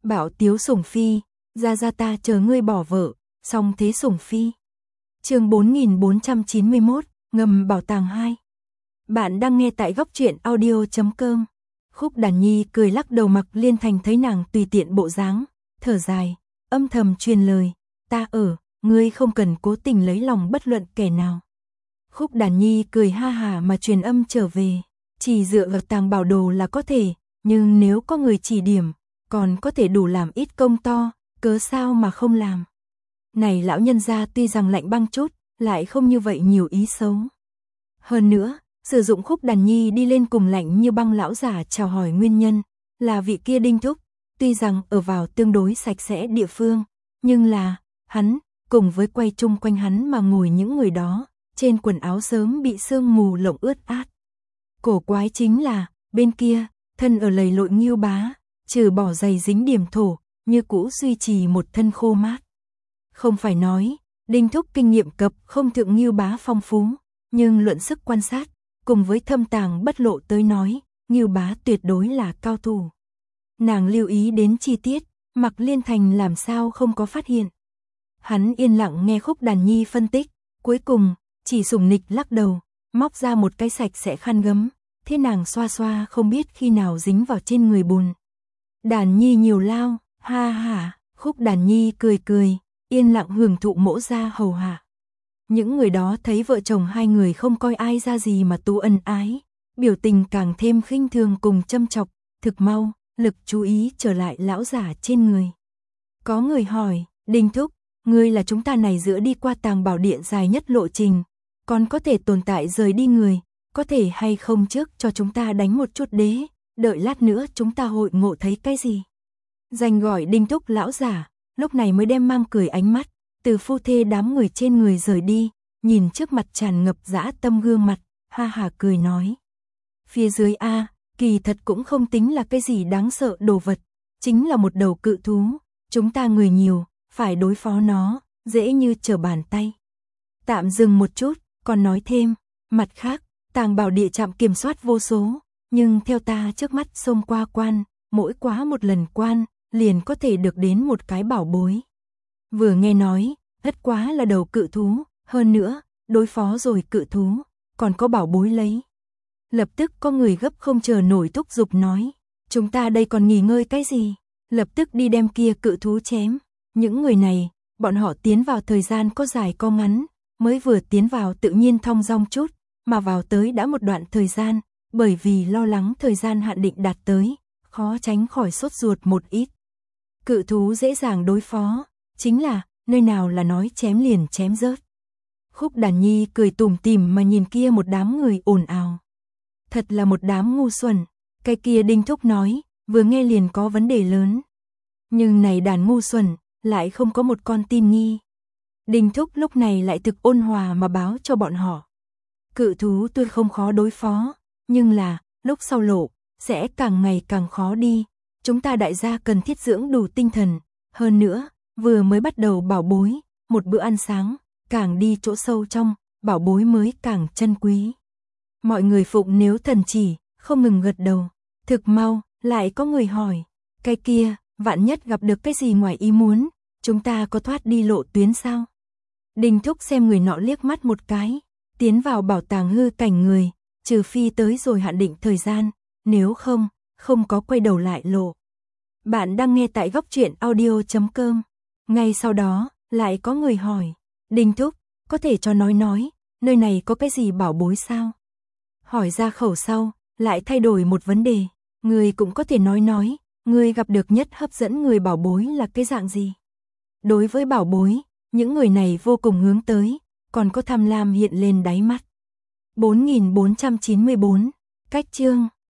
Bảo Tiếu sủng phi, ra ta chờ ngươi bỏ vợ, song thế sủng phi. Chương 4491, ngầm bảo tàng 2. Bạn đang nghe tại góc truyện audio.com. Khúc Đàn Nhi cười lắc đầu, Mặc Liên Thành thấy nàng tùy tiện bộ dáng, thở dài, âm thầm truyền lời, ta ở, ngươi không cần cố tình lấy lòng bất luận kẻ nào. Khúc Đàn Nhi cười ha hà mà truyền âm trở về, chỉ dựa vào tàng bảo đồ là có thể, nhưng nếu có người chỉ điểm, còn có thể đủ làm ít công to, cớ sao mà không làm. Này lão nhân gia tuy rằng lạnh băng chút, lại không như vậy nhiều ý xấu. Hơn nữa, sử dụng Khúc Đàn Nhi đi lên cùng lạnh như băng lão giả chào hỏi nguyên nhân, là vị kia Đinh Thúc, tuy rằng ở vào tương đối sạch sẽ địa phương, nhưng là, hắn, cùng với quay chung quanh hắn mà ngồi những người đó, trên quần áo sớm bị sương mù lộng ướt át. Cổ quái chính là, bên kia, thân ở lầy lội Ngưu Bá, trừ bỏ giày dính điểm thổ, như cũ duy trì một thân khô mát. Không phải nói, Đinh Thúc kinh nghiệm cập không thượng Ngưu Bá phong phú, nhưng luận sức quan sát, cùng với thâm tàng bất lộ tới nói, Ngưu Bá tuyệt đối là cao thủ. Nàng lưu ý đến chi tiết, Mặc Liên Thành làm sao không có phát hiện. Hắn yên lặng nghe Khúc Đàn Nhi phân tích, cuối cùng, chỉ sủng nịch lắc đầu, móc ra một cái sạch sẽ khăn gấm, thế nàng xoa xoa không biết khi nào dính vào trên người bùn. Đàn Nhi nhiều lao, ha ha, Khúc Đàn Nhi cười cười, yên lặng hưởng thụ mỗ ra hầu hạ. Những người đó thấy vợ chồng hai người không coi ai ra gì mà tu ân ái, biểu tình càng thêm khinh thường cùng châm chọc, thực mau, lực chú ý trở lại lão giả trên người. Có người hỏi, Đinh Thúc, ngươi là chúng ta này giữa đi qua tàng bảo điện dài nhất lộ trình, còn có thể tồn tại rời đi người, có thể hay không trước cho chúng ta đánh một chút đế, đợi lát nữa chúng ta hội ngộ thấy cái gì. Danh gọi Đinh Thúc lão giả, lúc này mới đem mang cười ánh mắt, từ phu thê đám người trên người rời đi, nhìn trước mặt tràn ngập dã tâm gương mặt, ha hà cười nói. Phía dưới A, kỳ thật cũng không tính là cái gì đáng sợ đồ vật, chính là một đầu cự thú, chúng ta người nhiều, phải đối phó nó, dễ như trở bàn tay. Tạm dừng một chút, còn nói thêm, mặt khác, tàng bảo địa trạm kiểm soát vô số, nhưng theo ta trước mắt xông qua quan, mỗi quá một lần quan, liền có thể được đến một cái bảo bối. Vừa nghe nói, tất quá là đầu cự thú, hơn nữa, đối phó rồi cự thú, còn có bảo bối lấy. Lập tức có người gấp không chờ nổi thúc giục nói, chúng ta đây còn nghỉ ngơi cái gì, lập tức đi đem kia cự thú chém. Những người này, bọn họ tiến vào thời gian có dài có ngắn, mới vừa tiến vào tự nhiên thong dong chút, mà vào tới đã một đoạn thời gian, bởi vì lo lắng thời gian hạn định đạt tới, khó tránh khỏi sốt ruột một ít. Cự thú dễ dàng đối phó, chính là, nơi nào là nói chém liền chém rớt. Khúc Đàn Nhi cười tủm tỉm mà nhìn kia một đám người ồn ào. Thật là một đám ngu xuẩn, cái kia Đinh Thúc nói, vừa nghe liền có vấn đề lớn. Nhưng này đàn ngu xuẩn, lại không có một con tin nghi. Đinh Thúc lúc này lại thực ôn hòa mà báo cho bọn họ. Cự thú tuy không khó đối phó, nhưng là, lúc sau lộ, sẽ càng ngày càng khó đi. Chúng ta đại gia cần thiết dưỡng đủ tinh thần. Hơn nữa, vừa mới bắt đầu bảo bối, một bữa ăn sáng, càng đi chỗ sâu trong, bảo bối mới càng chân quý. Mọi người phụng nếu thần chỉ, không ngừng gật đầu. Thực mau, lại có người hỏi, cái kia, vạn nhất gặp được cái gì ngoài ý muốn, chúng ta có thoát đi lộ tuyến sao? Đinh Thúc xem người nọ liếc mắt một cái, tiến vào bảo tàng hư cảnh người, trừ phi tới rồi hạn định thời gian, nếu không, không có quay đầu lại lộ. Bạn đang nghe tại góc truyện audio.com. Ngay sau đó, lại có người hỏi, Đinh Thúc, có thể cho nói, nơi này có cái gì bảo bối sao? Hỏi ra khẩu sau, lại thay đổi một vấn đề, người cũng có thể nói, người gặp được nhất hấp dẫn người bảo bối là cái dạng gì? Đối với bảo bối, những người này vô cùng hướng tới, còn có tham lam hiện lên đáy mắt. 4494, cách chương